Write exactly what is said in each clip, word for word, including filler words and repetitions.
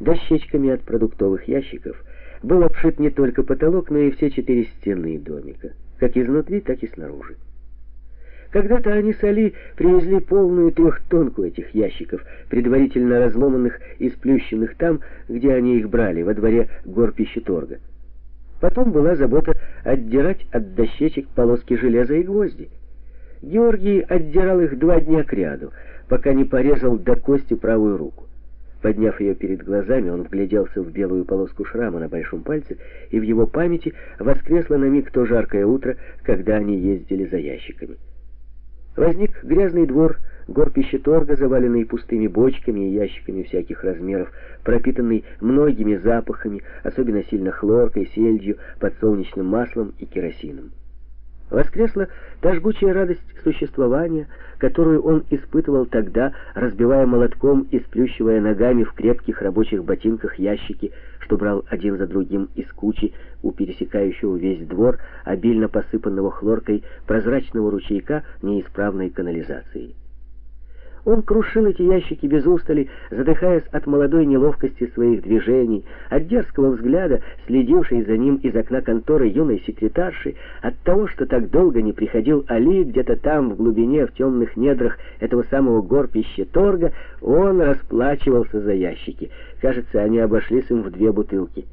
Дощечками от продуктовых ящиков был обшит не только потолок, но и все четыре стены домика, как изнутри, так и снаружи. Когда-то они с Али привезли полную трехтонку этих ящиков, предварительно разломанных и сплющенных там, где они их брали, во дворе горпищеторга. Потом была забота отдирать от дощечек полоски железа и гвозди. Георгий отдирал их два дня кряду, пока не порезал до кости правую руку. Подняв ее перед глазами, он вгляделся в белую полоску шрама на большом пальце, и в его памяти воскресло на миг то жаркое утро, когда они ездили за ящиками. Возник грязный двор горпищеторга, заваленный пустыми бочками и ящиками всяких размеров, пропитанный многими запахами, особенно сильно хлоркой, сельдью, подсолнечным маслом и керосином. Воскресла та жгучая радость существования, которую он испытывал тогда, разбивая молотком и сплющивая ногами в крепких рабочих ботинках ящики, что брал один за другим из кучи у пересекающего весь двор, обильно посыпанного хлоркой прозрачного ручейка неисправной канализации. Он крушил эти ящики без устали, задыхаясь от молодой неловкости своих движений, от дерзкого взгляда, следившей за ним из окна конторы юной секретарши, от того, что так долго не приходил Али где-то там, в глубине, в темных недрах этого самого горпищеторга. Он расплачивался за ящики. Кажется, они обошлись им в две бутылки.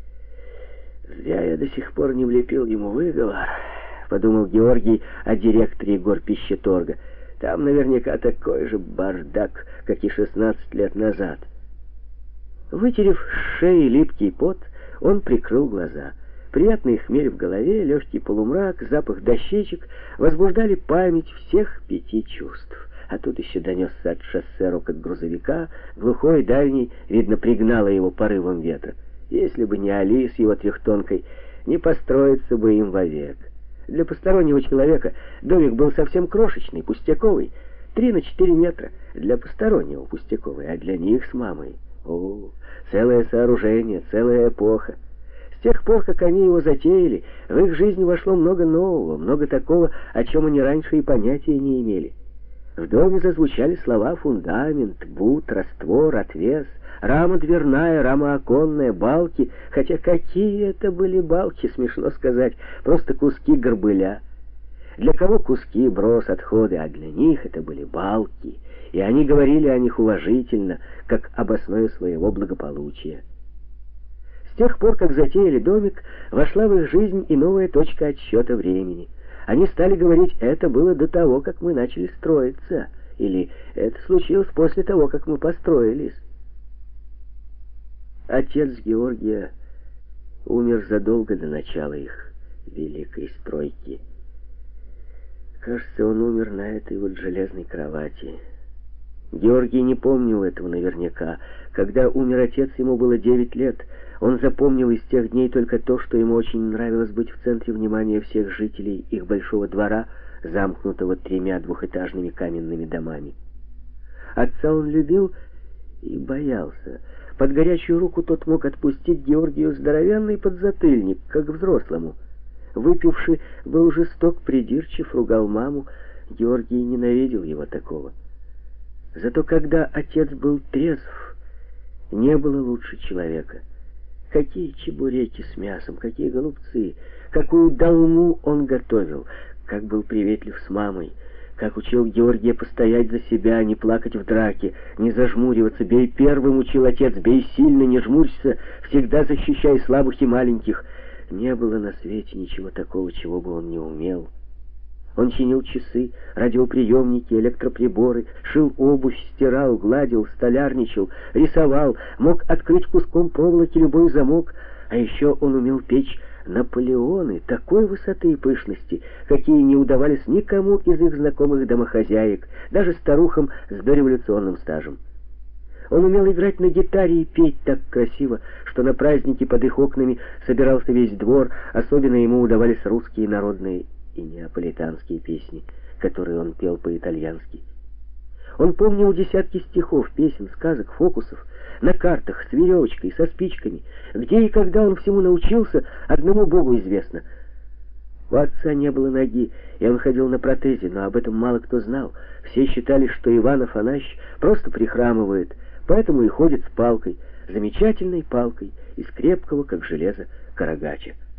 «Зря я до сих пор не влепил ему выговор», — подумал Георгий о директоре горпищеторга. Там наверняка такой же бардак, как и шестнадцать лет назад. Вытерев с шеи липкий пот, он прикрыл глаза. Приятный хмель в голове, легкий полумрак, запах дощечек возбуждали память всех пяти чувств. А тут еще донесся от шоссе рокот грузовика, глухой, дальний, видно, пригнало его порывом ветра. Если бы не Али с его трехтонкой, не построиться бы им вовек. Для постороннего человека домик был совсем крошечный, пустяковый, три на четыре метра. Для постороннего пустяковый, а для них с мамой. О, целое сооружение, целая эпоха. С тех пор, как они его затеяли, в их жизнь вошло много нового, много такого, о чем они раньше и понятия не имели. В доме зазвучали слова фундамент, бут, раствор, отвес, рама дверная, рама оконная, балки. Хотя какие это были балки, смешно сказать, просто куски горбыля. Для кого куски, брос, отходы, а для них это были балки. И они говорили о них уважительно, как об основе своего благополучия. С тех пор, как затеяли домик, вошла в их жизнь и новая точка отсчета времени. Они стали говорить: это было до того, как мы начали строиться, или это случилось после того, как мы построились. Отец Георгия умер задолго до начала их великой стройки. Кажется, он умер на этой вот железной кровати. Георгий не помнил этого наверняка. Когда умер отец, ему было девять лет. Он запомнил из тех дней только то, что ему очень нравилось быть в центре внимания всех жителей их большого двора, замкнутого тремя двухэтажными каменными домами. Отца он любил и боялся. Под горячую руку тот мог отпустить Георгию здоровенный подзатыльник, как взрослому. Выпивший, был жесток, придирчив, ругал маму. Георгий ненавидел его такого. Зато когда отец был трезв, не было лучше человека. Какие чебуреки с мясом, какие голубцы, какую долму он готовил, как был приветлив с мамой, как учил Георгия постоять за себя, не плакать в драке, не зажмуриваться. Бей первым, учил отец, бей сильно, не жмурься, всегда защищай слабых и маленьких. Не было на свете ничего такого, чего бы он не умел. Он чинил часы, радиоприемники, электроприборы, шил обувь, стирал, гладил, столярничал, рисовал, мог открыть куском проволоки любой замок, а еще он умел печь Наполеоны такой высоты и пышности, какие не удавались никому из их знакомых домохозяек, даже старухам с дореволюционным стажем. Он умел играть на гитаре и петь так красиво, что на праздники под их окнами собирался весь двор. Особенно ему удавались русские народные и неаполитанские песни, которые он пел по-итальянски. Он помнил десятки стихов, песен, сказок, фокусов, на картах, с веревочкой, со спичками. Где и когда он всему научился, одному Богу известно. У отца не было ноги, и он ходил на протезе, но об этом мало кто знал. Все считали, что Иван Афанасьевич просто прихрамывает, поэтому и ходит с палкой. замечательной палкой из крепкого, как железо, карагача.